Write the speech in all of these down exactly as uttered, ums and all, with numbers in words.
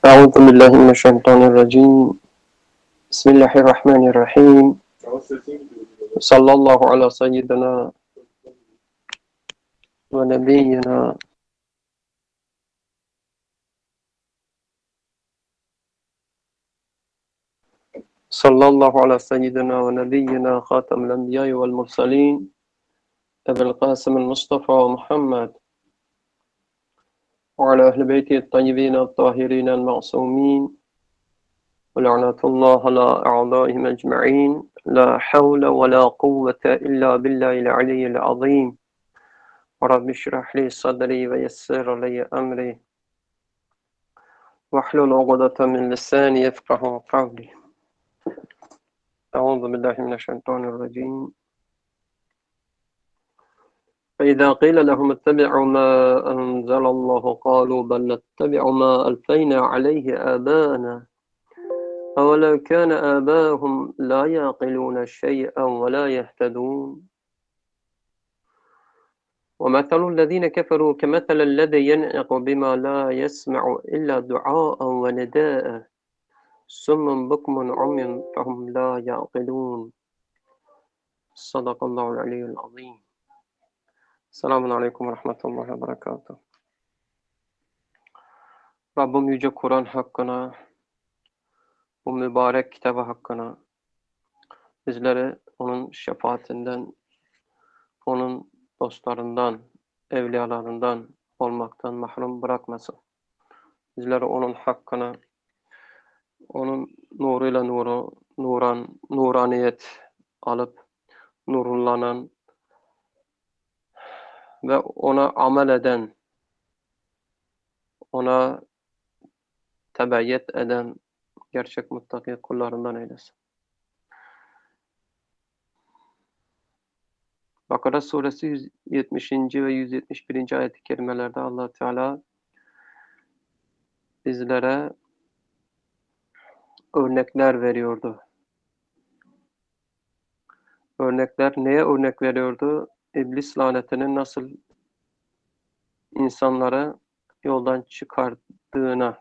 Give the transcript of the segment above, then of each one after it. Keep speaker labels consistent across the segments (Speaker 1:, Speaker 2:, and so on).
Speaker 1: أعوذ بالله من الشيطان الرجيم بسم الله الرحمن الرحيم صلى الله على سيدنا ونبينا صلى الله على سيدنا ونبينا خاتم الأنبياء والمرسلين أبي القاسم المصطفى محمد وعلى أهل بيته الطيبين الطاهرين المعصومين ولعنة الله على أعدائهم أجمعين لا حول ولا قوة إلا بالله العلي العظيم رب اشرح لي صدري ويسر لي أمري واحلل عقدة من لساني يفقه قولي أعوذ بالله من الشيطان الرجيم فإذا قيل لهم اتبعوا ما أنزل الله قالوا بل نتبع ما ألفينا عليه آباءنا أولو كان آباؤهم لا يعقلون شيئا ولا يهتدون ومثل الذين كفروا كمثل الذي ينعق بما لا يسمع إلا دعاء ونداء سم بكم عمي فهم لا يعقلون صدق الله العلي العظيم. Selamun Aleyküm ve Rahmetullahi ve Berekatuhu. Rabbim Yüce Kur'an hakkına, bu mübarek kitabı hakkına bizleri onun şefaatinden, onun dostlarından, evliyalarından olmaktan mahrum bırakmasın. Bizleri onun hakkına, onun nuruyla nuru, nuran, nuraniyet alıp nurlanan ve ona amel eden, ona tebeyyet eden gerçek muttaki kullarından eylesin. Bakara suresi yüz yetmişinci ve yüz yetmiş birinci ayet-i kerimelerde Allah Teala bizlere örnekler veriyordu. Örnekler neye örnek veriyordu? İblis lanetinin nasıl insanları yoldan çıkardığına,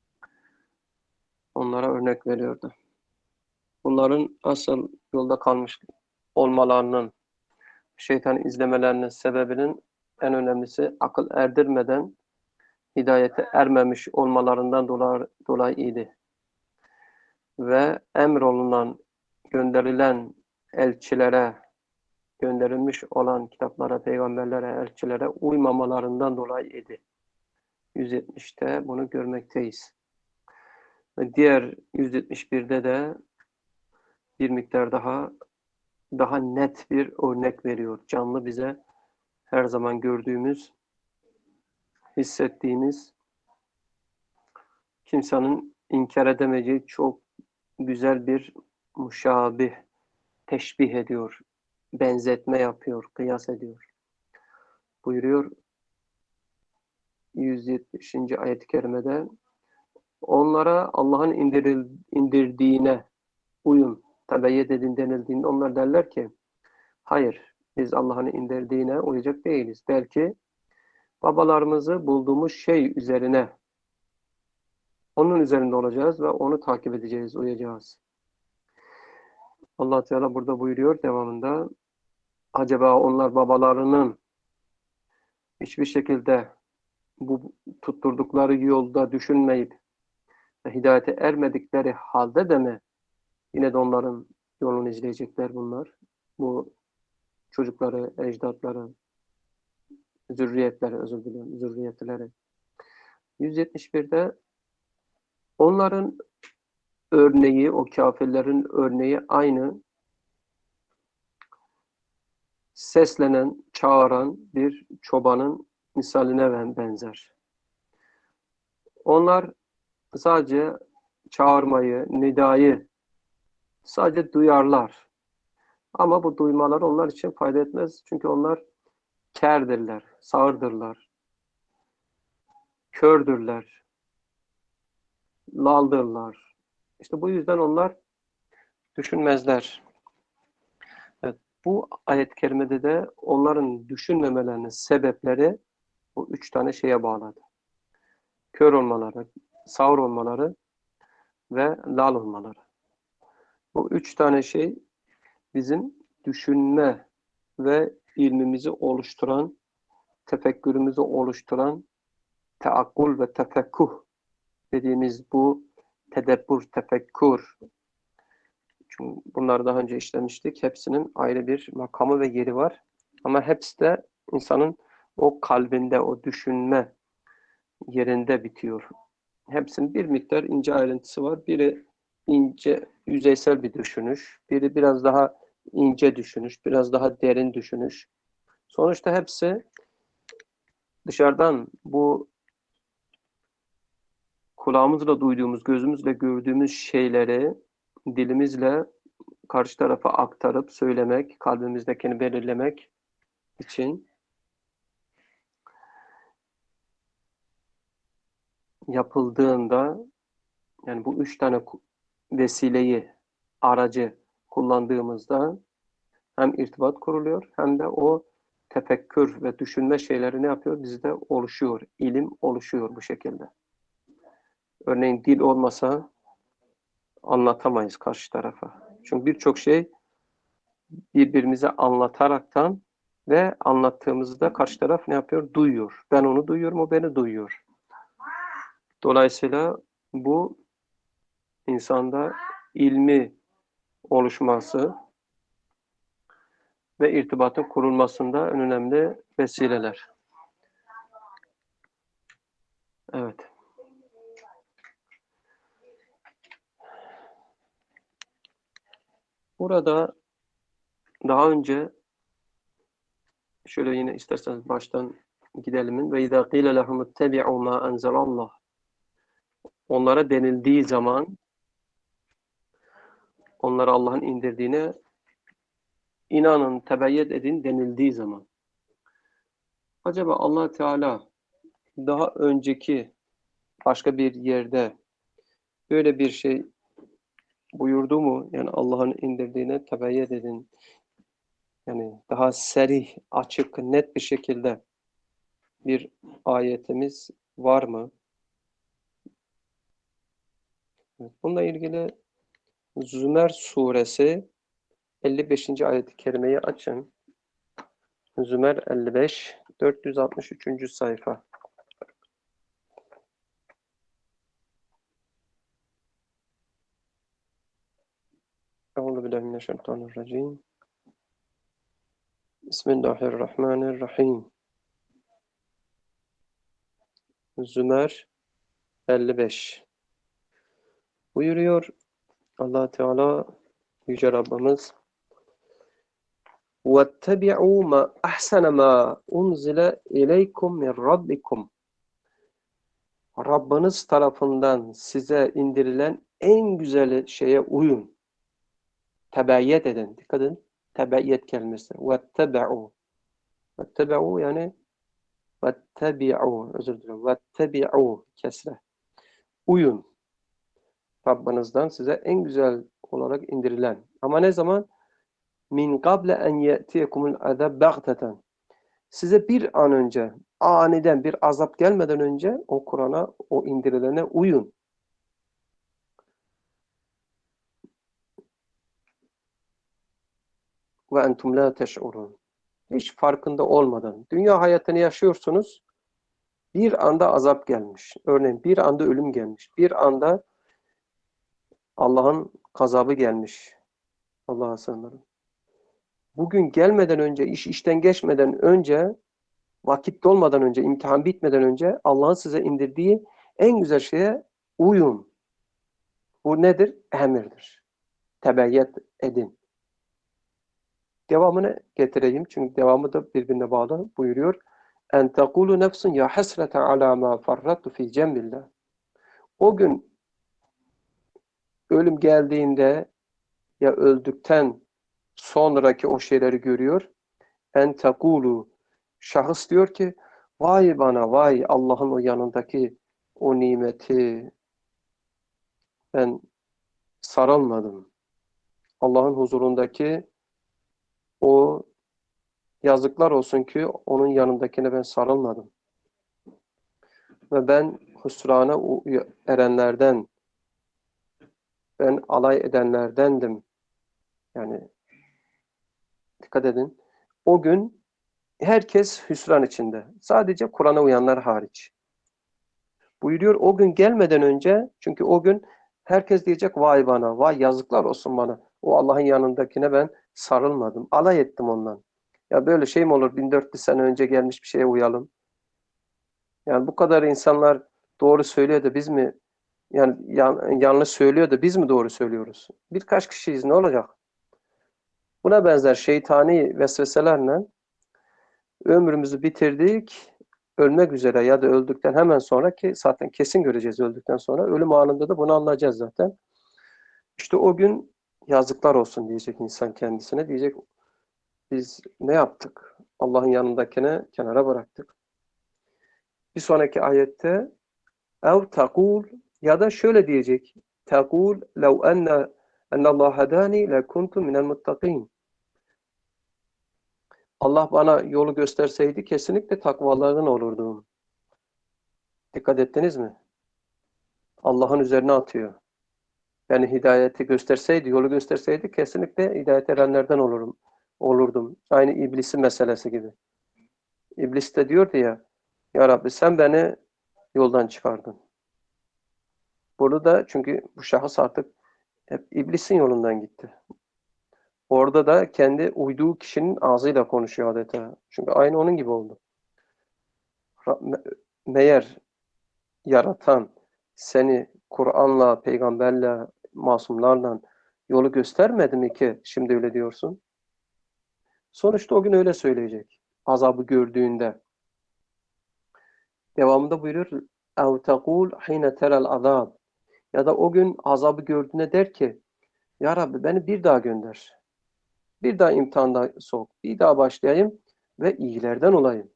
Speaker 1: onlara örnek veriyordu. Bunların asıl yolda kalmış olmalarının, şeytan izlemelerinin sebebinin en önemlisi akıl erdirmeden hidayete ermemiş olmalarından dolayı, dolayı idi. Ve emrolunan, gönderilen elçilere, gönderilmiş olan kitaplara, peygamberlere, elçilere uymamalarından dolayı idi. yüz yetmişte bunu görmekteyiz. Ve diğer yüz yetmiş birde de bir miktar daha daha net bir örnek veriyor. Canlı bize her zaman gördüğümüz, hissettiğimiz, kimsenin inkar edemeyeceği çok güzel bir müşabih, teşbih ediyor, benzetme yapıyor, kıyas ediyor. Buyuruyor yüz yetmişinci ayet-i kerimede, onlara Allah'ın indiril, indirdiğine uyun, tebeyyet edin denildiğinde onlar derler ki, hayır, biz Allah'ın indirdiğine uyacak değiliz. Belki babalarımızı bulduğumuz şey üzerine, onun üzerinde olacağız ve onu takip edeceğiz, uyacağız. Allah Teala burada buyuruyor devamında, acaba onlar babalarının hiçbir şekilde bu tutturdukları yolda düşünmeyip ve hidayete ermedikleri halde de mi yine de onların yolunu izleyecekler bunlar? Bu çocukları, ecdatları, zürriyetleri, özür dilerim, zürriyetleri. yüz yetmiş birde onların örneği, o kafirlerin örneği aynı seslenen, çağıran bir çobanın misaline benzer. Onlar sadece çağırmayı, nidayı sadece duyarlar. Ama bu duymalar onlar için fayda etmez. Çünkü onlar kârdirler, sağırdırlar, kördürler, laldırlar. İşte bu yüzden onlar düşünmezler. Evet, bu ayet-i kerimede de onların düşünmemelerinin sebepleri bu üç tane şeye bağladı. Kör olmaları, sağır olmaları ve lal olmaları. Bu üç tane şey bizim düşünme ve ilmimizi oluşturan, tefekkürümüzü oluşturan, teakkul ve tefekkuh dediğimiz bu tedebbür, tefekkür. Çünkü bunları daha önce işlemiştik. Hepsinin ayrı bir makamı ve yeri var. Ama hepsi de insanın o kalbinde, o düşünme yerinde bitiyor. Hepsinin bir miktar ince ayrıntısı var. Biri ince, yüzeysel bir düşünüş. Biri biraz daha ince düşünüş, biraz daha derin düşünüş. Sonuçta hepsi dışarıdan bu kulağımızla duyduğumuz, gözümüzle gördüğümüz şeyleri dilimizle karşı tarafa aktarıp söylemek, kalbimizdekini belirlemek için yapıldığında, yani bu üç tane vesileyi, aracı kullandığımızda hem irtibat kuruluyor hem de o tefekkür ve düşünme şeyleri ne yapıyor? Bizde oluşuyor. İlim oluşuyor bu şekilde. Örneğin dil olmasa anlatamayız karşı tarafa. Çünkü birçok şey birbirimize anlataraktan ve anlattığımızda karşı taraf ne yapıyor? Duyuyor. Ben onu duyuyorum, o beni duyuyor. Dolayısıyla bu insanda ilmi oluşması ve irtibatın kurulmasında en önemli vesileler. Evet. Burada daha önce şöyle yine isterseniz baştan gidelim. Ve izâ qîle lehum ittebi'û mâ enzelallah. Onlara denildiği zaman onlara Allah'ın indirdiğine inanın, tebeyyet edin denildiği zaman acaba Allah Teala daha önceki başka bir yerde böyle bir şey buyurdu mu? Yani Allah'ın indirdiğine tebeyyet edin. Yani daha serih, açık, net bir şekilde bir ayetimiz var mı? Bununla ilgili Zümer suresi elli beşinci ayet-i kerimeyi açın. Zümer elli beş, dört yüz altmış üçüncü sayfa. Euzubillahimineşşeytanirracim. Bismillahirrahmanirrahim. Zümer elli beş. Buyuruyor Allah Teala, Yüce Rabbimiz: وَاتَّبِعُوا مَا أَحْسَنَ مَا أُنْزِلَ إِلَيْكُمْ مِنْ رَبِّكُمْ. Rabbiniz tarafından size indirilen en güzel şeye uyun. Tebeyyet edin. Dikkat edin. Tebeyyet kelimesi. وَاتَّبِعُوا. وَاتَّبِعُوا yani وَاتَّبِعُوا. Özür dilerim. وَاتَّبِعُوا. Kesre. Uyun. Rabbinizden size en güzel olarak indirilen. Ama ne zaman? Min qable en ye'tiyekumul azab baghteten. Size bir an önce, aniden bir azap gelmeden önce o Kur'an'a, o indirilene uyun. Ve entum la teş'urun. Hiç farkında olmadan. Dünya hayatını yaşıyorsunuz. Bir anda azap gelmiş. Örneğin bir anda ölüm gelmiş. Bir anda Allah'ın gazabı gelmiş. Allah'a sığınırım. Bugün gelmeden önce, iş işten geçmeden önce, vakit dolmadan önce, imtihan bitmeden önce Allah'ın size indirdiği en güzel şeye uyun. Bu nedir? Emirdir. Tebeyyet edin. Devamını getireyim. Çünkü devamı da birbirine bağlı. Buyuruyor. En tekulu nefsun ya hasreten ala ma farrattu fi cembillah. O gün ölüm geldiğinde ya öldükten sonraki o şeyleri görüyor. En tekulu, şahıs diyor ki vay bana, vay Allah'ın o yanındaki o nimeti ben sarılmadım. Allah'ın huzurundaki o yazıklar olsun ki onun yanındakine ben sarılmadım. Ve ben husrana erenlerden, ben alay edenlerdendim. Yani dikkat edin. O gün herkes hüsran içinde. Sadece Kur'an'a uyanlar hariç. Buyuruyor o gün gelmeden önce, çünkü o gün herkes diyecek vay bana, vay yazıklar olsun bana. O Allah'ın yanındakine ben sarılmadım. Alay ettim ondan. Ya böyle şey mi olur? bin dört yüz sene önce gelmiş bir şeye uyalım. Yani bu kadar insanlar doğru söylüyor da biz mi yani yan, yanlış söylüyor da biz mi doğru söylüyoruz? Birkaç kişiyiz, ne olacak? Buna benzer şeytani vesveselerle ömrümüzü bitirdik. Ölmek üzere ya da öldükten hemen sonra, ki zaten kesin göreceğiz öldükten sonra. Ölüm anında da bunu anlayacağız zaten. İşte o gün yazıklar olsun diyecek insan kendisine. Diyecek biz ne yaptık? Allah'ın yanındakine kenara bıraktık. Bir sonraki ayette ev takul, ya da şöyle diyecek. Takul lev enne ennallah hadani lekuntu minel muttakin. Allah bana yolu gösterseydi kesinlikle takvalardan olurdum. Dikkat ettiniz mi? Allah'ın üzerine atıyor. Yani hidayeti gösterseydi, yolu gösterseydi kesinlikle hidayet erenlerden olurum, olurdum. Aynı iblisin meselesi gibi. İblis de diyordu ya, ya Rabbi sen beni yoldan çıkardın. Burada da çünkü bu şahıs artık hep iblisin yolundan gitti. Orada da kendi uyduğu kişinin ağzıyla konuşuyor adeta. Çünkü aynı onun gibi oldu. Meğer yaratan seni Kur'an'la, peygamberle, masumlarla yolu göstermedi mi ki şimdi öyle diyorsun? Sonuçta o gün öyle söyleyecek. Azabı gördüğünde. Devamında buyuruyor اَوْ تَقُولْ حِينَ تَرَى الْعَذَابِ, ya da o gün azabı gördüğünde der ki ya Rabbi beni bir daha gönder. Bir daha imtihanda sok. Bir daha başlayayım ve iyilerden olayım.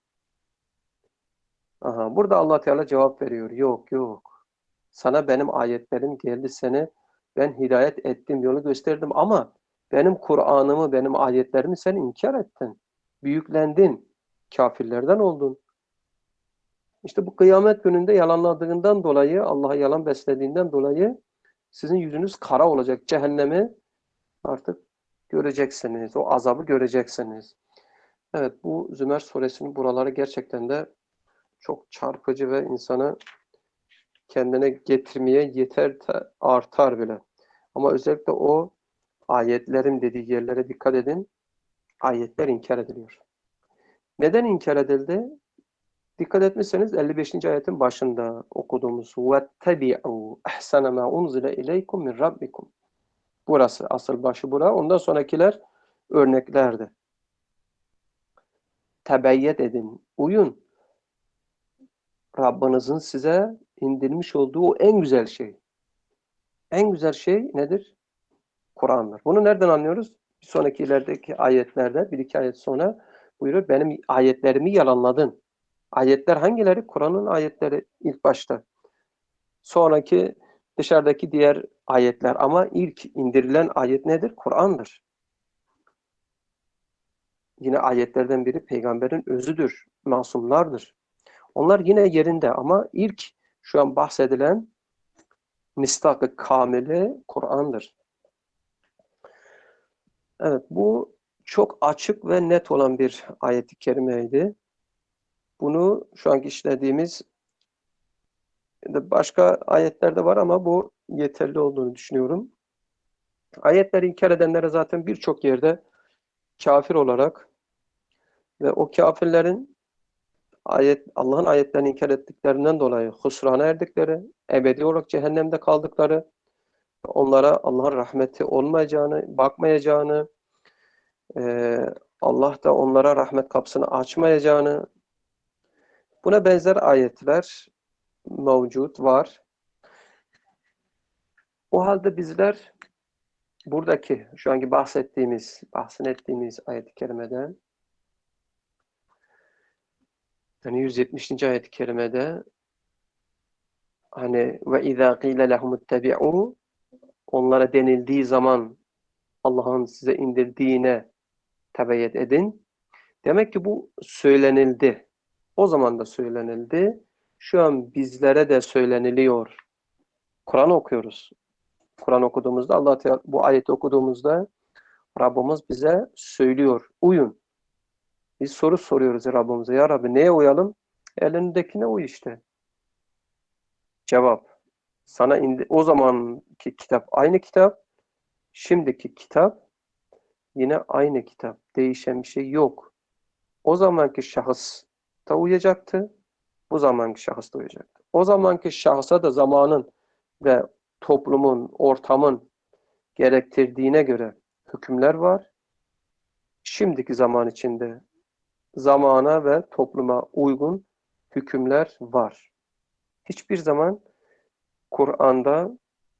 Speaker 1: Aha, burada Allah Teala cevap veriyor. Yok yok. Sana benim ayetlerim geldi, seni ben hidayet ettim, yolu gösterdim ama benim Kur'an'ımı, benim ayetlerimi sen inkar ettin. Büyüklendin. Kafirlerden oldun. İşte bu kıyamet gününde yalanladığından dolayı, Allah'a yalan beslediğinden dolayı sizin yüzünüz kara olacak. Cehennemi artık göreceksiniz. O azabı göreceksiniz. Evet, bu Zümer suresinin buraları gerçekten de çok çarpıcı ve insanı kendine getirmeye yeter, artar bile. Ama özellikle o ayetlerin dediği yerlere dikkat edin. Ayetler inkar ediliyor. Neden inkar edildi? Dikkat etmişseniz elli beşinci ayetin başında okuduğumuz وَاتَّبِعُوا اَحْسَنَ مَا اُنْزِلَ اِلَيْكُمْ مِنْ رَبِّكُمْ. Burası asıl başı bura. Ondan sonrakiler örneklerdi. Tebeyyet edin, uyun. Rabbinizin size indirmiş olduğu o en güzel şey. En güzel şey nedir? Kur'an'dır. Bunu nereden anlıyoruz? Bir sonraki ilerideki ayetlerde, bir iki ayet sonra buyuruyor, benim ayetlerimi yalanladın. Ayetler hangileri? Kur'an'ın ayetleri ilk başta. Sonraki dışarıdaki diğer ayetler. Ama ilk indirilen ayet nedir? Kur'an'dır. Yine ayetlerden biri peygamberin özüdür. Masumlardır. Onlar yine yerinde ama ilk şu an bahsedilen mistak-ı kamili Kur'an'dır. Evet, bu çok açık ve net olan bir ayet-i kerimeydi. Bunu şu anki işlediğimiz başka ayetlerde var ama bu yeterli olduğunu düşünüyorum. Ayetleri inkar edenlere zaten birçok yerde kafir olarak ve o kafirlerin ayet Allah'ın ayetlerini inkar ettiklerinden dolayı husrana erdikleri, ebedi olarak cehennemde kaldıkları, onlara Allah'ın rahmeti olmayacağını, bakmayacağını, e, Allah da onlara rahmet kapısını açmayacağını, buna benzer ayetler mevcut var. O halde bizler buradaki şu anki bahsettiğimiz, bahsettiğimiz ayet-i kerimede, yani yüz yetmişinci ayet-i kerimede hani ve izâ qîle lehumuttebi'û, onlara denildiği zaman Allah'ın size indirdiğine tebeyyet edin. Demek ki bu söylenildi. O zaman da söylenildi. şu an bizlere de söyleniliyor. Kur'an okuyoruz. Kur'an okuduğumuzda Allah Teala bu ayeti okuduğumuzda Rabbimiz bize söylüyor. Uyun. Biz soru soruyoruz Rabbimize. Ya Rabbi neye uyalım? Elindekine uy işte. Cevap. Sana indi o zamanki kitap aynı kitap. Şimdiki kitap yine aynı kitap. Değişen bir şey yok. O zamanki şahıs da uyacaktı. Bu zamanki şahıs da uyacaktı. O zamanki şahsa da zamanın ve toplumun, ortamın gerektirdiğine göre hükümler var. Şimdiki zaman içinde zamana ve topluma uygun hükümler var. Hiçbir zaman Kur'an'da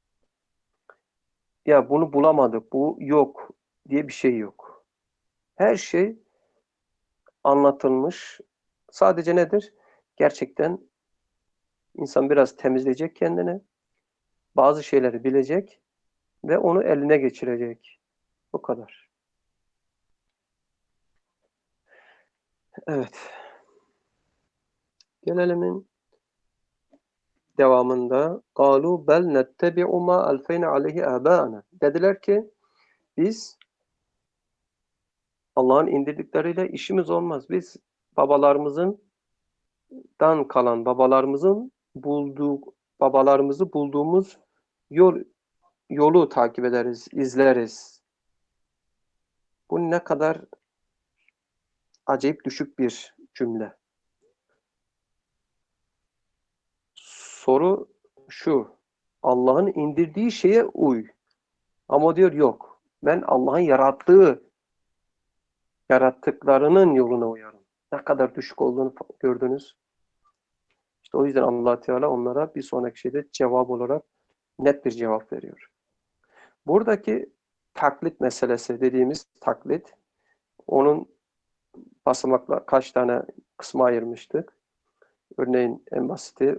Speaker 1: ya bunu bulamadık, bu yok diye bir şey yok. Her şey anlatılmış. Sadece nedir? Gerçekten insan biraz temizleyecek kendini, bazı şeyleri bilecek ve onu eline geçirecek. Bu kadar. Evet. Gelelim devamında قَالُوا بَلْ نَتَّبِعُ مَا أَلْفَيْنَا عَلَيْهِ آبَاءَنَا. Dediler ki biz Allah'ın indirdikleriyle işimiz olmaz. Biz babalarımızdan kalan, babalarımızın bulduğu, babalarımızı bulduğumuz yol yolu takip ederiz, izleriz. Bu ne kadar acayip düşük bir cümle. Soru şu, Allah'ın indirdiği şeye uy. Ama diyor yok, ben Allah'ın yarattığı, yarattıklarının yoluna uyarım. Ne kadar düşük olduğunu gördünüz. İşte o yüzden Allah Teala onlara bir sonraki şeyde cevap olarak net bir cevap veriyor. Buradaki taklit meselesi dediğimiz taklit, onun basamakla kaç tane kısma ayırmıştık. Örneğin en basiti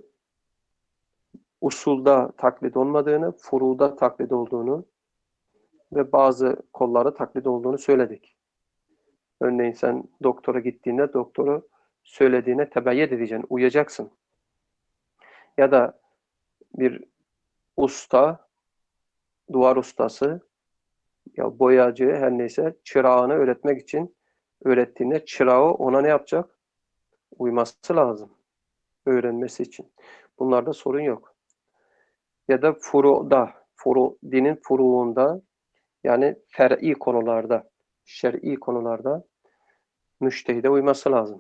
Speaker 1: usulda taklit olmadığını, furuda taklit olduğunu ve bazı kolları taklit olduğunu söyledik. Örneğin sen doktora gittiğinde doktoru söylediğine tebeyyet edeceksin, uyacaksın. Ya da bir usta, duvar ustası ya boyacı her neyse çırağını öğretmek için öğrettiğinde çırağı ona ne yapacak? Uyması lazım. Öğrenmesi için. Bunlarda sorun yok. Ya da furuda, furu, dinin furuunda yani fer'i konularda, şer'i konularda müştehide uyması lazım.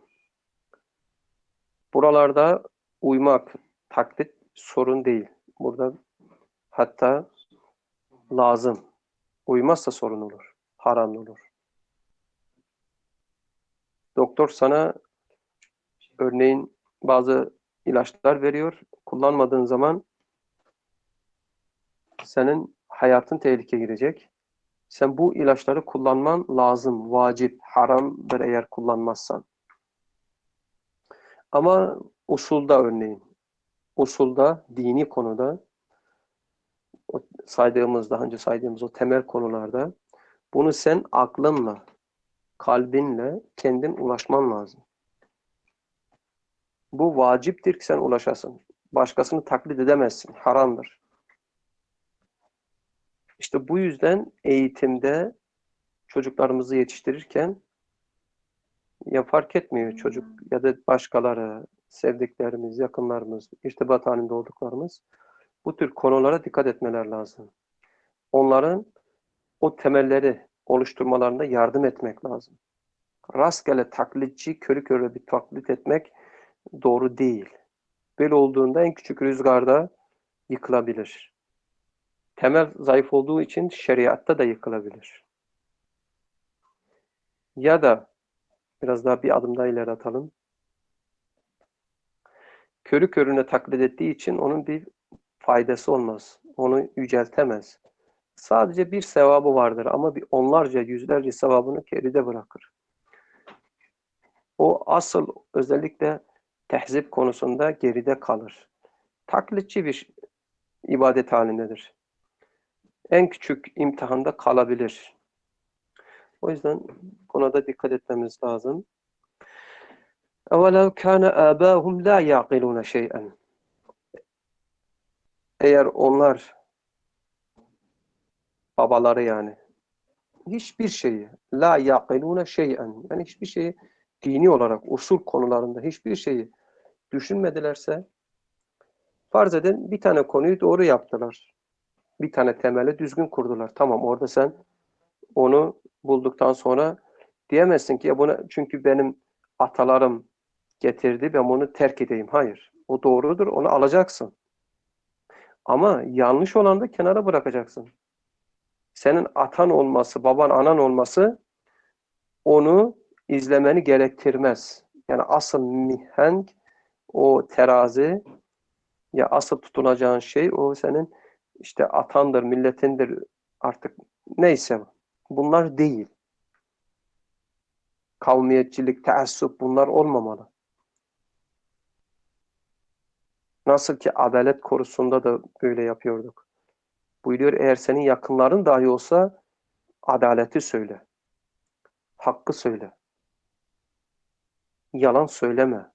Speaker 1: Buralarda uymak, taklit sorun değil. Burada hatta lazım. Uymazsa sorun olur. Haram olur. Doktor sana örneğin bazı ilaçlar veriyor. Kullanmadığın zaman senin hayatın tehlikeye girecek. Sen bu ilaçları kullanman lazım. Vacip, haramdır eğer kullanmazsan. Ama usulda örneğin, usulda, dini konuda o saydığımız, daha önce saydığımız o temel konularda bunu sen aklınla, kalbinle kendin ulaşman lazım. Bu vaciptir ki sen ulaşasın. Başkasını taklit edemezsin. Haramdır. İşte bu yüzden eğitimde çocuklarımızı yetiştirirken ya fark etmiyor çocuk ya da başkaları, sevdiklerimiz, yakınlarımız, irtibat halinde olduklarımız bu tür konulara dikkat etmeler lazım. Onların o temelleri oluşturmalarında yardım etmek lazım. Rastgele taklitçi, körü körü bir taklit etmek doğru değil. Böyle olduğunda en küçük rüzgarda yıkılabilir. Temel zayıf olduğu için şeriatta da yıkılabilir. Ya da biraz daha bir adım daha ileri atalım. Körü körüne taklit ettiği için onun bir faydası olmaz. Onu yüceltemez. Sadece bir sevabı vardır ama bir onlarca, yüzlerce sevabını geride bırakır. O asıl özellikle tehzip konusunda geride kalır. Taklitçi bir ibadet halindedir. En küçük imtihanda kalabilir. O yüzden buna da dikkat etmemiz lazım. اَوَلَوْ كَانَ آبَاهُمْ لَا يَعْقِلُونَ شَيْئًا. Eğer onlar, babaları yani, hiçbir şeyi, la yaqilune şey'en, yani hiçbir şeyi dini olarak, usul konularında hiçbir şeyi düşünmedilerse, farz edin bir tane konuyu doğru yaptılar. Bir tane temeli düzgün kurdular. Tamam, orada sen onu bulduktan sonra diyemezsin ki ya buna çünkü benim atalarım getirdi ben bunu terk edeyim. Hayır. O doğrudur. Onu alacaksın. Ama yanlış olanı da kenara bırakacaksın. Senin atan olması, baban anan olması onu izlemeni gerektirmez. Yani asıl mihenk, o terazi ya asıl tutunacağın şey o senin işte atandır, milletindir artık neyse. Bunlar değil. Kavmiyetçilik, teassup bunlar olmamalı. Nasıl ki adalet konusunda da böyle yapıyorduk. Buyuruyor eğer senin yakınların dahi olsa adaleti söyle. Hakkı söyle. Yalan söyleme.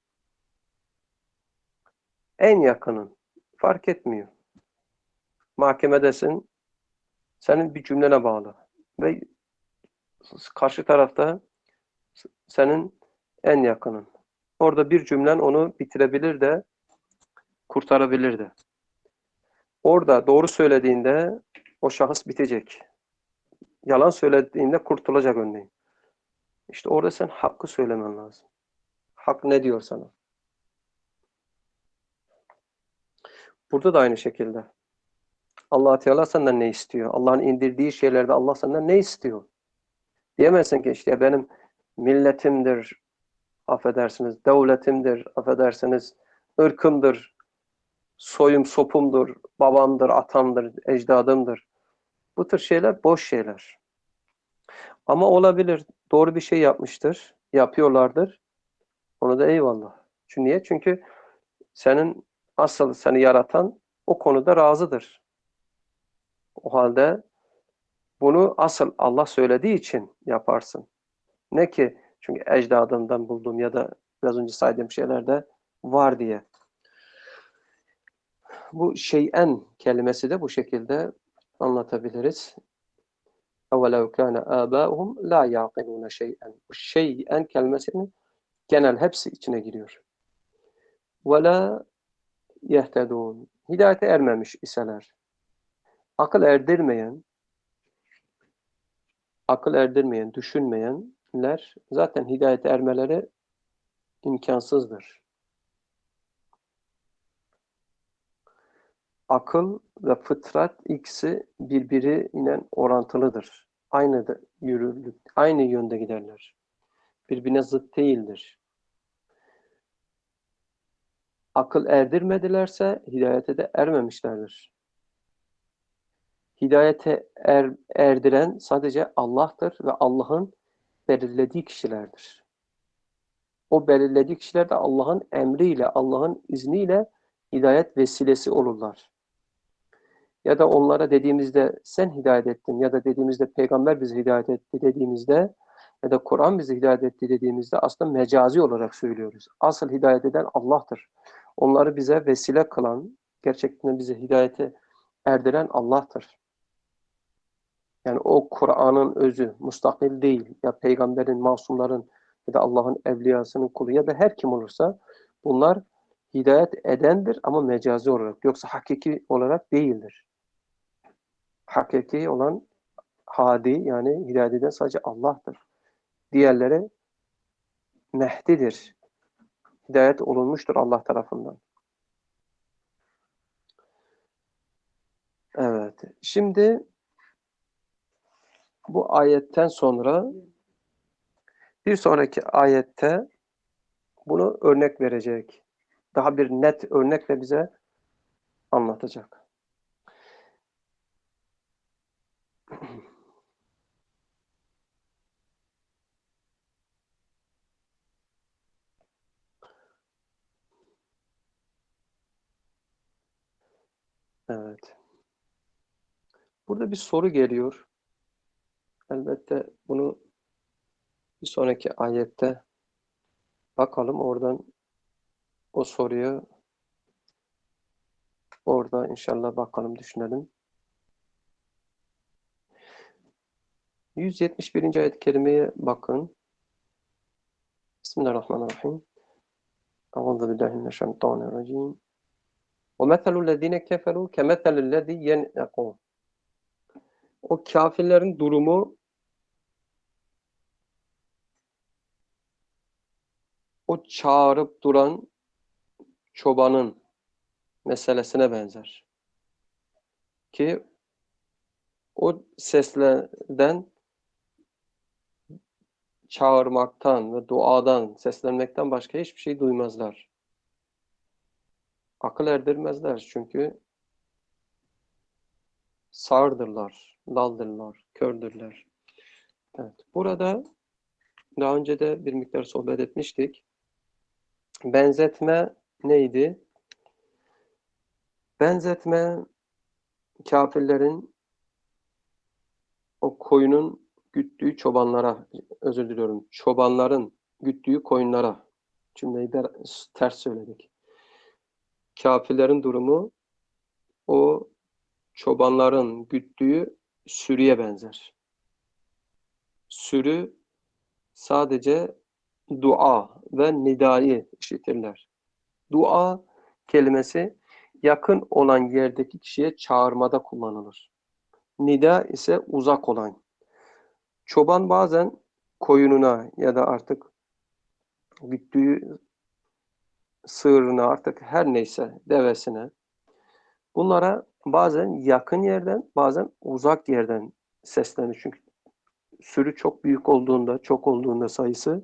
Speaker 1: En yakının. Fark etmiyor. Mahkemedesin. Senin bir cümlene bağlı. Ve karşı tarafta senin en yakının. Orada bir cümlen onu bitirebilir de kurtarabilir de. Orada doğru söylediğinde o şahıs bitecek. Yalan söylediğinde kurtulacak örneğin. İşte orada sen hakkı söylemen lazım. Hak ne diyor sana? Burada da aynı şekilde. Allah Teala senden ne istiyor? Allah'ın indirdiği şeylerde Allah senden ne istiyor? Diyemezsin ki işte benim milletimdir, affedersiniz, devletimdir, affedersiniz, ırkımdır, soyum sopumdur, babamdır, atamdır, ecdadımdır. Bu tür şeyler boş şeyler. Ama olabilir, doğru bir şey yapmıştır, yapıyorlardır. Onu da eyvallah. Çünkü niye? Çünkü senin asıl seni yaratan o konuda razıdır. O halde bunu asıl Allah söylediği için yaparsın. Ne ki çünkü ecdadımdan bulduğum ya da biraz önce saydığım şeylerde var diye. Bu şeyen kelimesi de bu şekilde anlatabiliriz. اَوَلَوْ كَانَ آبَاؤُهُمْ لَا يَعْقِلُونَ شَيْئًا. Bu şeyen kelimesinin genel hepsi içine giriyor. وَلَا يَهْتَدُونَ. Hidayete ermemiş iseler. Akıl erdirmeyen, akıl erdirmeyen, düşünmeyenler zaten hidayete ermeleri imkansızdır. Akıl ve fıtrat ikisi birbiriyle orantılıdır. Aynı da yürürlük, aynı yönde giderler. Birbirine zıt değildir. Akıl erdirmedilerse hidayete de ermemişlerdir. Hidayete er, erdiren sadece Allah'tır ve Allah'ın belirlediği kişilerdir. O belirlediği kişiler de Allah'ın emriyle, Allah'ın izniyle hidayet vesilesi olurlar. Ya da onlara dediğimizde sen hidayet ettin ya da dediğimizde peygamber bizi hidayet etti dediğimizde ya da Kur'an bizi hidayet etti dediğimizde aslında mecazi olarak söylüyoruz. Asıl hidayet eden Allah'tır. Onları bize vesile kılan, gerçekten bizi hidayete erdiren Allah'tır. Yani o Kur'an'ın özü, mustakil değil. Ya peygamberin, masumların ya da Allah'ın evliyasının kulu ya da her kim olursa bunlar hidayet edendir ama mecazi olarak. Yoksa hakiki olarak değildir. Hakiki olan hadi yani hidayet eden sadece Allah'tır. Diğerleri mehdidir. Hidayet olunmuştur Allah tarafından. Evet. Şimdi bu ayetten sonra bir sonraki ayette bunu örnek verecek. Daha bir net örnekle bize anlatacak. Evet. Burada bir soru geliyor. Elbette bunu bir sonraki ayette Bakalım oradan o soruyu orada inşallah bakalım düşünelim. yüz yetmiş birinci ayet-i kerimeye bakın. Bismillahirrahmanirrahim. Euzubillahimineşşeytanirracim. وَمَثَلُ الَّذ۪ينَ كَفَرُوا كَمَثَلِ الَّذ۪ي يَنْعَقُونَ. O kafirlerin durumu o çağırıp duran çobanın meselesine benzer. Ki o seslerden, çağırmaktan ve duadan, seslenmekten başka hiçbir şey duymazlar. Akıl erdirmezler çünkü sağırdırlar, laldırlar, kördürler. Evet. Burada daha önce de bir miktar sohbet etmiştik. Benzetme neydi? Benzetme kafirlerin o koyunun güttüğü çobanlara, özür diliyorum, çobanların güttüğü koyunlara. Cümleyi ters söyledik. Kafirlerin durumu o çobanların güttüğü sürüye benzer. Sürü sadece dua ve nidayı işitirler. Dua kelimesi yakın olan yerdeki kişiye çağırmada kullanılır. Nida ise uzak olan. Çoban bazen koyununa ya da artık güttüğü sığırına, artık her neyse devesine, bunlara bazen yakın yerden, bazen uzak yerden seslenir. Çünkü sürü çok büyük olduğunda, çok olduğunda sayısı,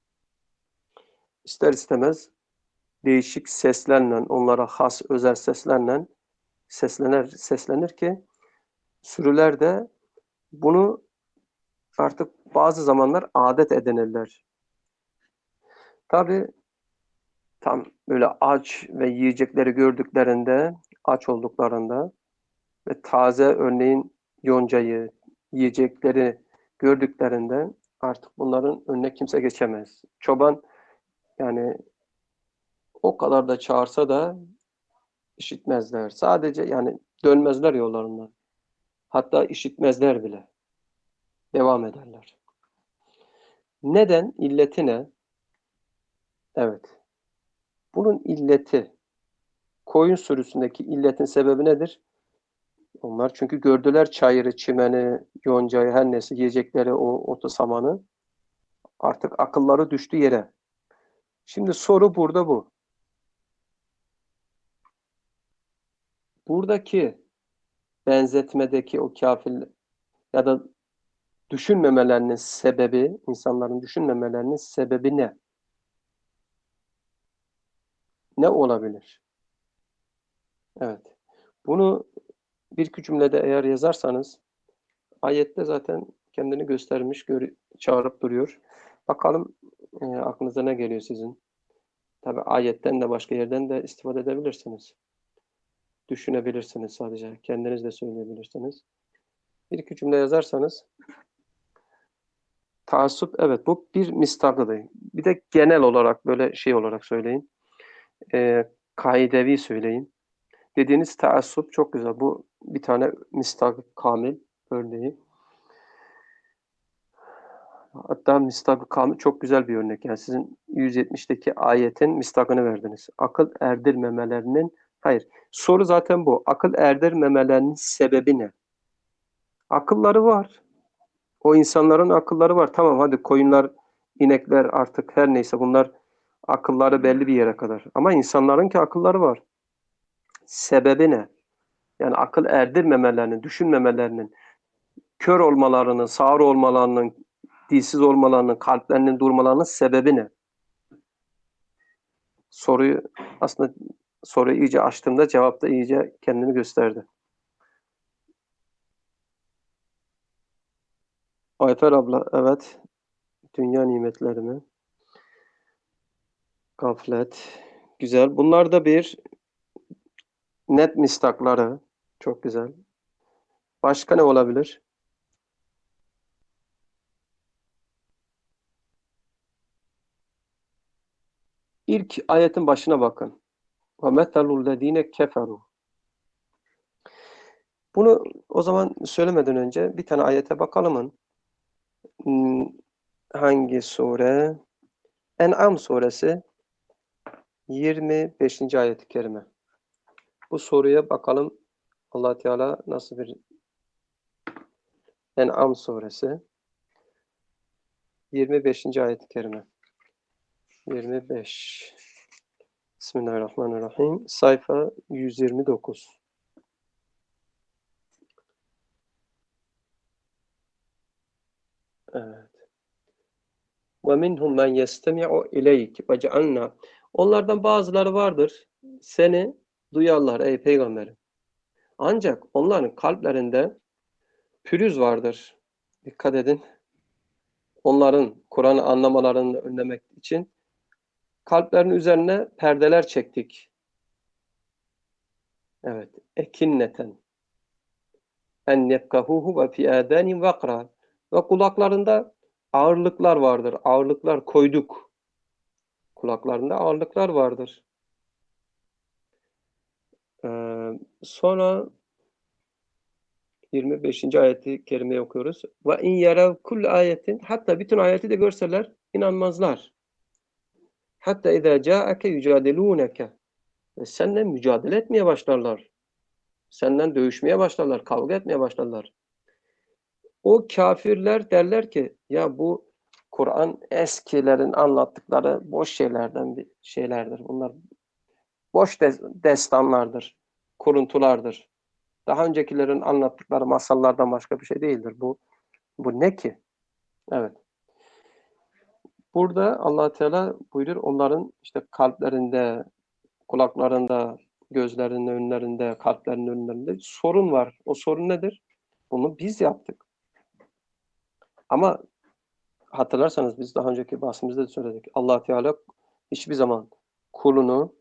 Speaker 1: ister istemez değişik seslerle, onlara has özel seslerle seslenir, seslenir ki sürüler de bunu artık bazı zamanlar adet edinirler. Tabii tam böyle aç ve yiyecekleri gördüklerinde, aç olduklarında ve taze örneğin yoncayı, yiyecekleri gördüklerinde artık bunların önüne kimse geçemez. Çoban yani o kadar da çağırsa da işitmezler. Sadece yani dönmezler yollarından. Hatta işitmezler bile. Devam ederler. Neden? İlleti ne? Evet. Bunun illeti, koyun sürüsündeki illetin sebebi nedir? Onlar çünkü gördüler çayırı, çimeni, yoncayı, her neyse yiyecekleri o otu, samanı. Artık akılları düştü yere. Şimdi soru burada bu. Buradaki benzetmedeki o kafir ya da düşünmemelerinin sebebi, insanların düşünmemelerinin sebebi ne? Ne olabilir? Evet. Bunu bir iki cümlede eğer yazarsanız, ayette zaten kendini göstermiş, çağırıp duruyor. Bakalım e, aklınıza ne geliyor sizin? Tabii ayetten de başka yerden de istifade edebilirsiniz. Düşünebilirsiniz sadece. Kendiniz de söyleyebilirsiniz. Bir iki cümle yazarsanız. Taassup, evet, bu bir mistakıdır. Bir de genel olarak böyle şey olarak söyleyin. E, kaidevi söyleyin. Dediğiniz taassup çok güzel. Bu bir tane mistak kamil örneği. Hatta mistak-ı kamil çok güzel bir örnek. Yani sizin yüz yetmişteki ayetin mistakını verdiniz. Akıl erdirmemelerinin, hayır, soru zaten bu. Akıl erdirmemelerinin sebebi ne? Akılları var. O insanların akılları var. Tamam, hadi koyunlar, inekler, artık her neyse bunlar akılları belli bir yere kadar. Ama insanların ki akılları var. Sebebi ne? Yani akıl erdirmemelerinin, düşünmemelerinin, kör olmalarının, sağır olmalarının, dilsiz olmalarının, kalplerinin durmalarının sebebi ne? Soruyu aslında soruyu iyice açtığımda cevap da iyice kendini gösterdi. Ayfer abla, evet. Dünya nimetleri mi? Gaflet. Güzel. Bunlar da bir net mistakları. Çok güzel. Başka ne olabilir? İlk ayetin başına bakın. وَمَثَلُ الَّذ۪ينَ كَفَرُوا. Bunu o zaman söylemeden önce bir tane ayete bakalım. Hmm, hangi sure? En'am suresi yirmi beşinci ayet-i kerime. Bu soruya bakalım Allah Teala nasıl bir En'am suresi yirmi beşinci ayet-i kerime. yirmi beş. Bismillahirrahmanirrahim. Sayfa yüz yirmi dokuz. Evet. وَمِنْهُمْ مَنْ يَسْتَمِعُ اِلَيْكِ وَجَعَلْنَا. Onlardan bazıları vardır. Seni duyarlar ey peygamberim. Ancak onların kalplerinde pürüz vardır. Dikkat edin. Onların Kur'an'ı anlamalarını önlemek için kalplerinin üzerine perdeler çektik. Evet. Ekinneten. En yefkahuhu ve fi âdânin vakra. Ve kulaklarında ağırlıklar vardır. Ağırlıklar koyduk. Kulaklarında ağırlıklar vardır. Ee, sonra yirmi beşinci ayeti kerimeyi okuyoruz. Ve in yarav kull ayetin, hatta bütün ayeti de görseler inanmazlar. Hatta izâ câeke yücadilûneke. Ve seninle mücadele etmeye başlarlar. Senden dövüşmeye başlarlar, kavga etmeye başlarlar. O kafirler derler ki ya bu Kur'an eskilerin anlattıkları boş şeylerden bir şeylerdir. Bunlar boş destanlardır, kuruntulardır. Daha öncekilerin anlattıkları masallardan başka bir şey değildir. Bu bu ne ki? Evet. Burada Allah Teala buyuruyor onların işte kalplerinde, kulaklarında, gözlerinin önlerinde, kalplerinin önlerinde sorun var. O sorun nedir? Bunu biz yaptık. Ama hatırlarsanız biz daha önceki bahsimizde de söyledik. Allah Teala hiçbir zaman kulunu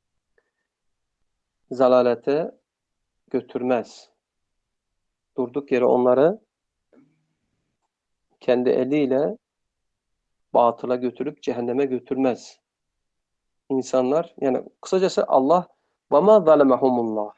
Speaker 1: zalalete götürmez. Durduk yere onları kendi eliyle batıla götürüp cehenneme götürmez. İnsanlar yani kısacası Allah وَمَا ظَلَمَهُمُ اللّٰهِ.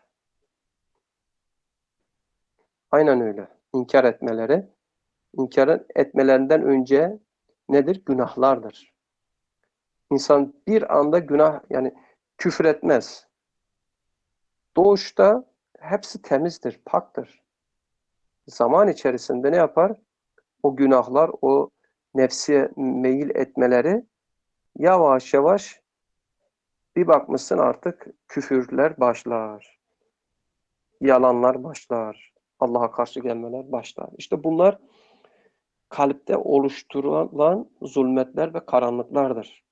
Speaker 1: Aynen öyle. İnkar etmeleri, inkar etmelerinden önce nedir? Günahlardır. İnsan bir anda günah yani küfür etmez. Doğuşta hepsi temizdir, paktır. Zaman içerisinde ne yapar? O günahlar, o nefsiye meyil etmeleri yavaş yavaş bir bakmışsın artık küfürler başlar. Yalanlar başlar. Allah'a karşı gelmeler başlar. İşte bunlar kalpte oluşturulan zulmetler ve karanlıklardır.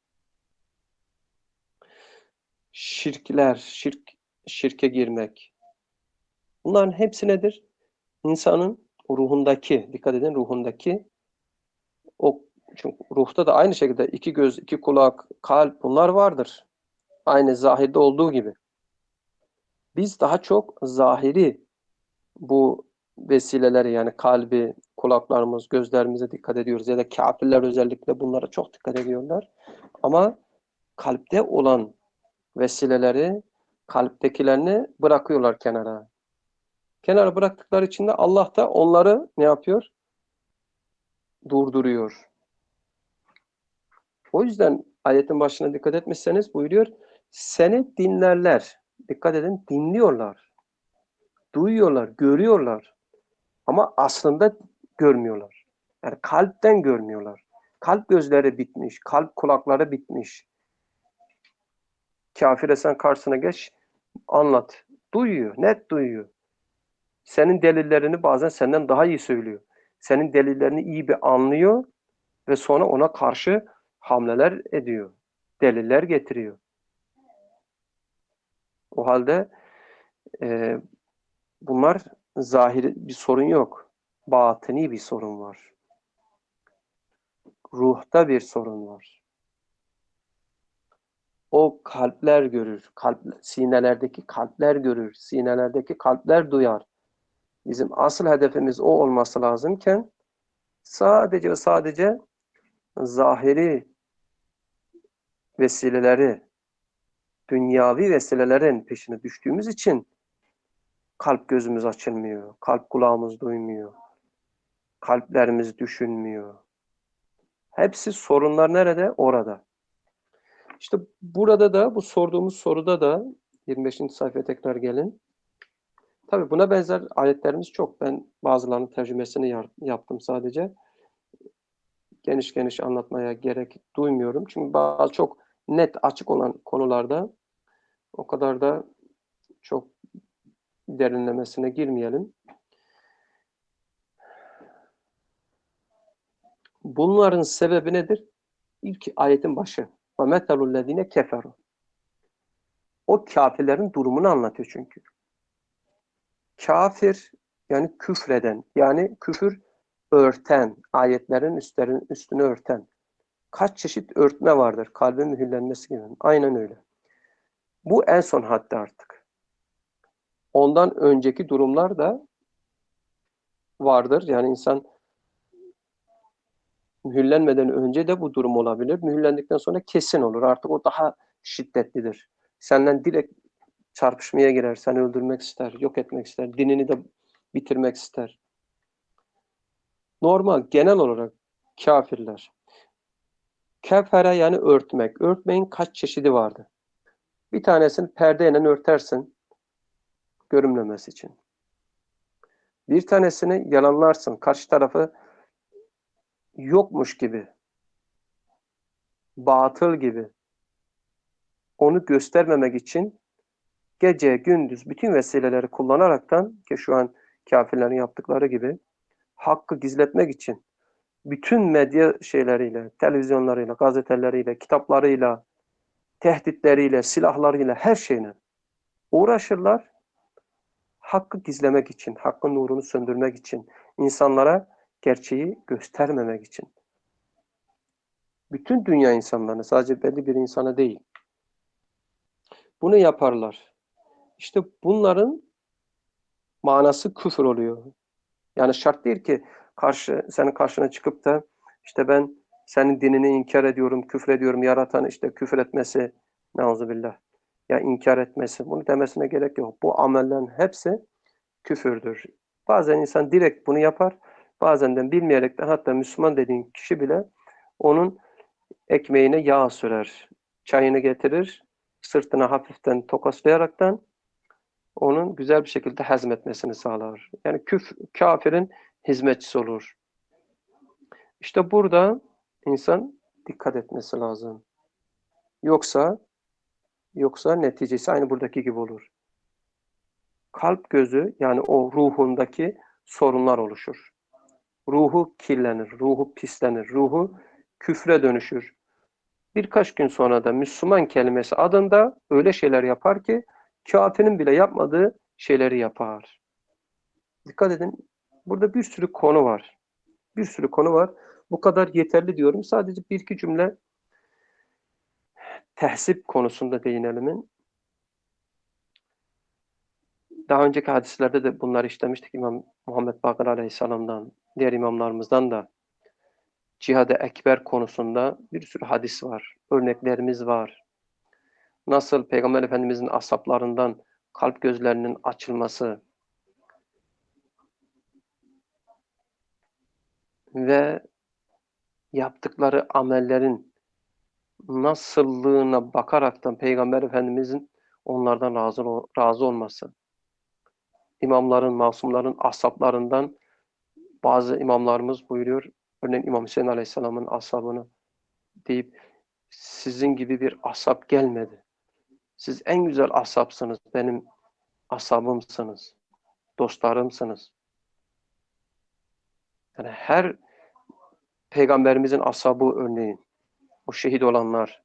Speaker 1: Şirkler, şirk, şirke girmek. Bunların hepsi nedir? İnsanın ruhundaki, dikkat edin ruhundaki o çünkü ruhta da aynı şekilde iki göz, iki kulak, kalp bunlar vardır. Aynı zahirde olduğu gibi. Biz daha çok zahiri bu vesileleri yani kalbi, kulaklarımız, gözlerimize dikkat ediyoruz. Ya da kafirler özellikle bunlara çok dikkat ediyorlar. Ama kalpte olan vesileleri, kalptekilerini bırakıyorlar kenara. Kenara bıraktıkları için de Allah da onları ne yapıyor? Durduruyor. O yüzden ayetin başına dikkat etmişseniz buyuruyor. Seni dinlerler. Dikkat edin dinliyorlar. Duyuyorlar, görüyorlar. Ama aslında görmüyorlar. Yani kalpten görmüyorlar. Kalp gözleri bitmiş, kalp kulakları bitmiş. Kafire sen karşısına geç, anlat. Duyuyor, net duyuyor. Senin delillerini bazen senden daha iyi söylüyor. Senin delillerini iyi bir anlıyor ve sonra ona karşı hamleler ediyor. Deliller getiriyor. O halde e, bunlar zahiri bir sorun yok. Batini bir sorun var. Ruhta bir sorun var. O kalpler görür. Kalp, sinelerdeki kalpler görür. Sinelerdeki kalpler duyar. Bizim asıl hedefimiz o olması lazımken sadece ve sadece zahiri vesileleri, dünyavi vesilelerin peşine düştüğümüz için kalp gözümüz açılmıyor, kalp kulağımız duymuyor, kalplerimiz düşünmüyor. Hepsi sorunlar nerede? Orada. İşte burada da, bu sorduğumuz soruda da yirmi beşinci sayfaya tekrar gelin. Tabii buna benzer ayetlerimiz çok. Ben bazılarının tercümesini yaptım sadece. Geniş geniş anlatmaya gerek duymuyorum. Çünkü bazı çok net, açık olan konularda o kadar da çok derinlemesine girmeyelim. Bunların sebebi nedir? İlk ayetin başı. وَمَثَلُ الَّذ۪ينَ كَفَرُوا. O kafirlerin durumunu anlatıyor çünkü. Kafir yani küfreden, yani küfür örten, ayetlerin üstlerin, üstünü örten. Kaç çeşit örtme vardır? Kalbin mühürlenmesi gibi. Aynen öyle. Bu en son haddi artık. Ondan önceki durumlar da vardır. Yani insan mühürlenmeden önce de bu durum olabilir. Mühürlendikten sonra kesin olur. Artık o daha şiddetlidir. Senden direkt çarpışmaya girer. Seni öldürmek ister, yok etmek ister. Dinini de bitirmek ister. Normal, genel olarak kafirler. Kefere yani örtmek. Örtmeyin kaç çeşidi vardı? Bir tanesini perdeyle örtersin. Görünmemesi için. Bir tanesini yalanlarsın. Karşı tarafı yokmuş gibi. Batıl gibi. Onu göstermemek için gece, gündüz bütün vesileleri kullanaraktan, ki şu an kafirlerin yaptıkları gibi, hakkı gizletmek için bütün medya şeyleriyle, televizyonlarıyla, gazeteleriyle, kitaplarıyla, tehditleriyle, silahlarıyla, her şeyle uğraşırlar. Hakkı gizlemek için, hakkın nurunu söndürmek için, insanlara gerçeği göstermemek için. Bütün dünya insanlarına, sadece belli bir insana değil. Bunu yaparlar. İşte bunların manası küfür oluyor. Yani şart değil ki karşı senin karşına çıkıp da işte ben senin dinini inkar ediyorum, küfür ediyorum, yaratan işte küfür etmesi, neuzubillah, ya inkar etmesi, bunu demesine gerek yok. Bu amellerin hepsi küfürdür. Bazen insan direkt bunu yapar, bazen de bilmeyerekten, hatta Müslüman dediğin kişi bile onun ekmeğine yağ sürer, çayını getirir, sırtına hafiften tokaslayaraktan onun güzel bir şekilde hazmetmesini sağlar. Yani küf, kafirin hizmetçisi olur. İşte burada insan dikkat etmesi lazım. Yoksa yoksa neticesi aynı buradaki gibi olur. Kalp gözü, yani o ruhundaki sorunlar oluşur. Ruhu kirlenir, ruhu pislenir, ruhu küfre dönüşür. Birkaç gün sonra da Müslüman kelimesi adında öyle şeyler yapar ki kafirin bile yapmadığı şeyleri yapar. Dikkat edin, burada bir sürü konu var. Bir sürü konu var. Bu kadar yeterli diyorum. Sadece bir iki cümle tehsip konusunda değinelim. Daha önceki hadislerde de bunları işlemiştik. İmam Muhammed Bakır Aleyhisselam'dan, diğer imamlarımızdan da cihad-ı ekber konusunda bir sürü hadis var. Örneklerimiz var. Nasıl Peygamber Efendimizin ashablarından kalp gözlerinin açılması ve yaptıkları amellerin nasıllığına bakaraktan Peygamber Efendimizin onlardan razı, razı olması. İmamların, masumların, ashablarından bazı imamlarımız buyuruyor. Örneğin İmam Hüseyin Aleyhisselam'ın ashabını deyip sizin gibi bir ashab gelmedi. Siz en güzel ashabsınız, benim ashabımsınız, dostlarımsınız. Yani her peygamberimizin ashabı örneğin, o şehit olanlar,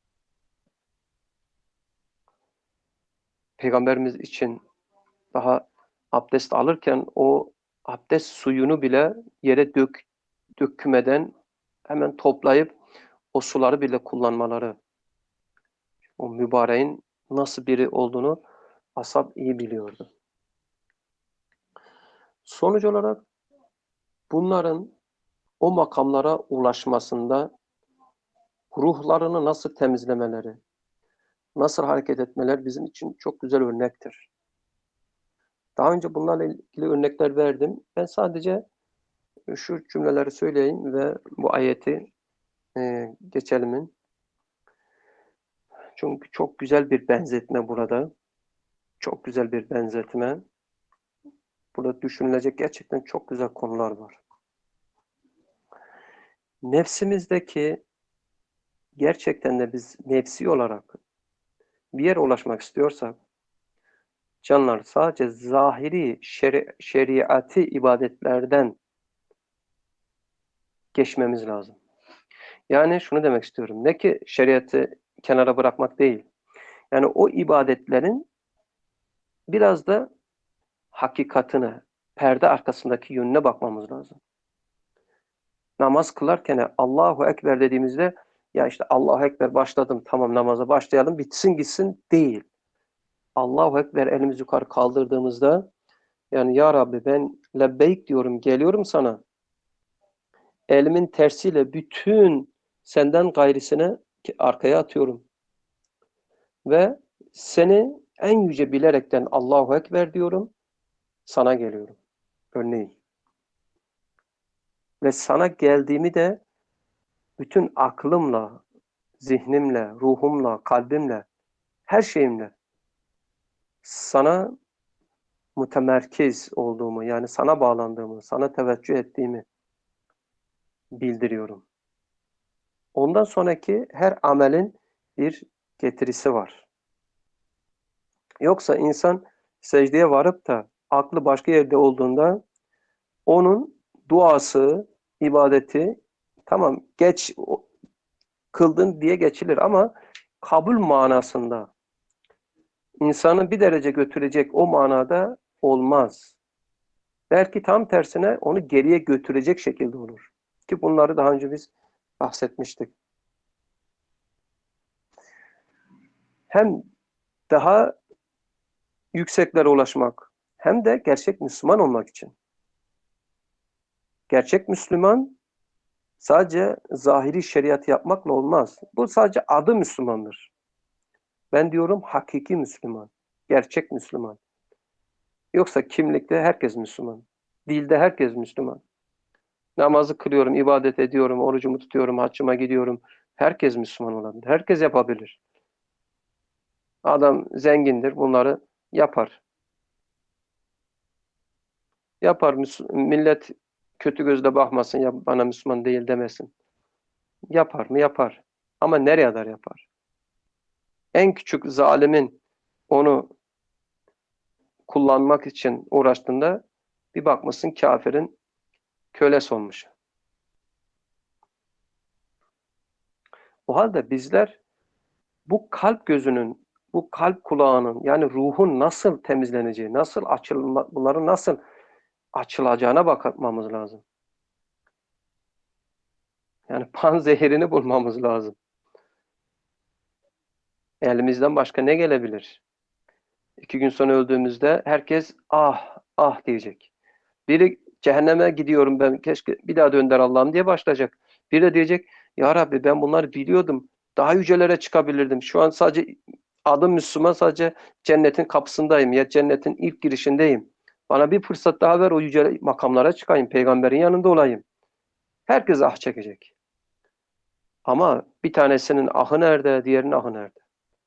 Speaker 1: peygamberimiz için daha abdest alırken o abdest suyunu bile yere dök, dökmeden hemen toplayıp o suları bile kullanmaları, o mübareğin nasıl biri olduğunu ashab iyi biliyordu. Sonuç olarak bunların o makamlara ulaşmasında ruhlarını nasıl temizlemeleri, nasıl hareket etmeler bizim için çok güzel örnektir. Daha önce bunlarla ilgili örnekler verdim. Ben sadece şu cümleleri söyleyeyim ve bu ayeti e, geçelim. Çünkü çok güzel bir benzetme burada. Çok güzel bir benzetme. Burada düşünülecek gerçekten çok güzel konular var. Nefsimizdeki gerçekten de biz nefsi olarak bir yere ulaşmak istiyorsak canlar sadece zahiri şeri, şeriatı ibadetlerden geçmemiz lazım. Yani şunu demek istiyorum. Ne ki şeriatı kenara bırakmak değil. Yani o ibadetlerin biraz da hakikatine, perde arkasındaki yönüne bakmamız lazım. Namaz kılarken Allahu Ekber dediğimizde ya işte Allahu Ekber başladım tamam namaza başlayalım bitsin gitsin değil. Allahu Ekber elimizi yukarı kaldırdığımızda yani ya Rabbi ben lebbeyk diyorum geliyorum sana. Elimin tersiyle bütün senden gayrısını arkaya atıyorum. Ve seni en yüce bilerekten Allahu Ekber diyorum. Sana geliyorum. Örneğin. Ve sana geldiğimi de bütün aklımla, zihnimle, ruhumla, kalbimle, her şeyimle sana mütemerkiz olduğumu, yani sana bağlandığımı, sana teveccüh ettiğimi bildiriyorum. Ondan sonraki her amelin bir getirisi var. Yoksa insan secdeye varıp da aklı başka yerde olduğunda onun duası, ibadeti tamam geç kıldın diye geçilir ama kabul manasında insanı bir derece götürecek o manada olmaz. Belki tam tersine onu geriye götürecek şekilde olur. Ki bunları daha önce biz bahsetmiştik. Hem daha yükseklere ulaşmak hem de gerçek Müslüman olmak için. Gerçek Müslüman sadece zahiri şeriat yapmakla olmaz. Bu sadece adı Müslümandır. Ben diyorum hakiki Müslüman, gerçek Müslüman. Yoksa kimlikte herkes Müslüman. Dilde herkes Müslüman. Namazı kılıyorum, ibadet ediyorum, orucumu tutuyorum, haccıma gidiyorum. Herkes Müslüman olabilir. Herkes yapabilir. Adam zengindir, bunları yapar. Yapar, millet kötü gözle bakmasın, ya bana Müslüman değil demesin. Yapar mı? Yapar. Ama nereye kadar yapar? En küçük zalimin onu kullanmak için uğraştığında bir bakmışsın kafirin kölesi olmuş. O halde bizler bu kalp gözünün, bu kalp kulağının yani ruhun nasıl temizleneceği, nasıl açılma, bunların nasıl açılacağına bakmamız lazım. Yani panzehirini bulmamız lazım. Elimizden başka ne gelebilir? İki gün sonra öldüğümüzde herkes ah ah diyecek. Biri cehenneme gidiyorum ben keşke bir daha dönder Allah'ım diye başlayacak. Biri de diyecek ya Rabbi ben bunları biliyordum. Daha yücelere çıkabilirdim. Şu an sadece adım Müslüman sadece cennetin kapısındayım ya cennetin ilk girişindeyim. Bana bir fırsat daha ver o yüce makamlara çıkayım. Peygamberin yanında olayım. Herkes ah çekecek. Ama bir tanesinin ahı nerede, diğerinin ahı nerede?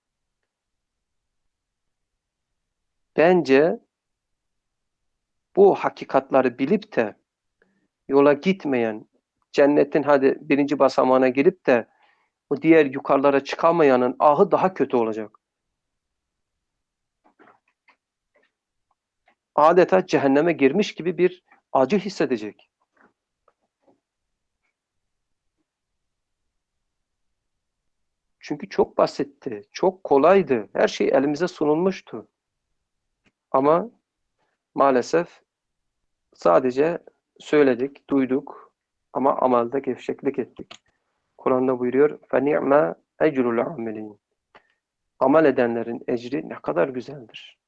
Speaker 1: Bence bu hakikatları bilip de yola gitmeyen, cennetin hadi birinci basamağına girip de o diğer yukarılara çıkamayanın ahı daha kötü olacak. Adeta cehenneme girmiş gibi bir acı hissedecek. Çünkü çok basitti, çok kolaydı. Her şey elimize sunulmuştu. Ama maalesef sadece söyledik, duyduk ama amelde gevşeklik ettik. Kur'an'da buyuruyor فَنِعْمَا اَجْرُ الْعَامِلِينَ Amel edenlerin ecri ne kadar güzeldir.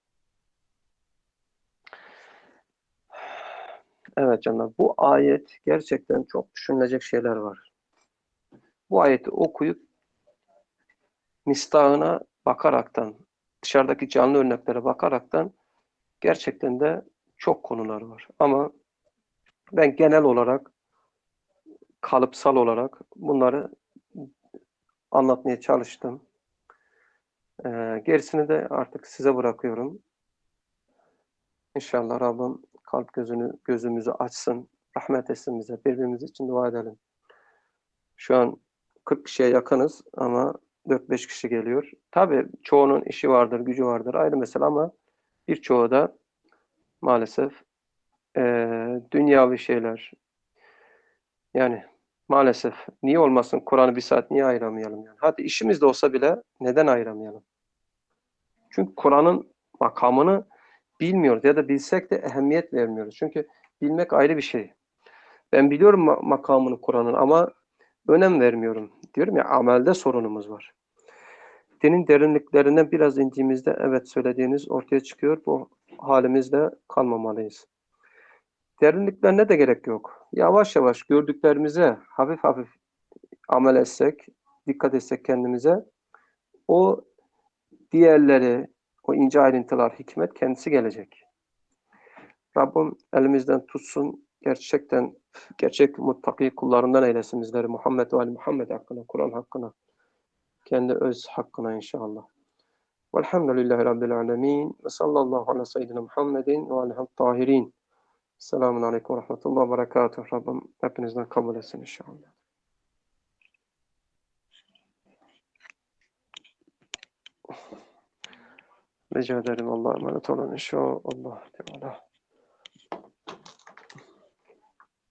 Speaker 1: Evet canlar, bu ayet gerçekten çok düşünülecek şeyler var. Bu ayeti okuyup mistahına bakaraktan, dışarıdaki canlı örneklere bakaraktan gerçekten de çok konular var. Ama ben genel olarak, kalıpsal olarak bunları anlatmaya çalıştım. Ee, gerisini de artık size bırakıyorum. İnşallah Rabbim kalp gözünü, gözümüzü açsın, rahmet etsin bize. Birbirimiz için dua edelim. Şu an kırk kişiye yakınız ama dört beş kişi geliyor. Tabii çoğunun işi vardır, gücü vardır ayrı mesele ama birçoğu da maalesef e, dünyavi şeyler. Yani maalesef niye olmasın Kur'an'ı bir saat niye ayıramayalım yani? Hadi işimiz de olsa bile neden ayıramayalım? Çünkü Kur'an'ın makamını bilmiyoruz ya da bilsek de ehemmiyet vermiyoruz. Çünkü bilmek ayrı bir şey. Ben biliyorum ma makamını Kur'an'ın ama önem vermiyorum. Diyorum ya amelde sorunumuz var. Dinin derinliklerine biraz indiğimizde evet söylediğiniz ortaya çıkıyor. Bu halimizde kalmamalıyız. Derinliklerine de gerek yok. Yavaş yavaş gördüklerimize hafif hafif amel etsek, dikkat etsek kendimize o diğerleri, o ince ayrıntılar, hikmet kendisi gelecek. Rabbim elimizden tutsun. Gerçekten gerçek muttaki kullarından eylesin bizleri Muhammed ve Ali Muhammed hakkına, Kur'an hakkına, kendi öz hakkına inşallah. Velhamdülillahi Rabbil alemin. Ve sallallahu ala seyyidina Muhammedin ve alihi tahirin. Selamun aleyküm ve rahmetullahi ve berekatuhu. Rabbim hepinizden kabul etsin inşallah. Rica ederim. Allah'a emanet olun inşallah. Teala.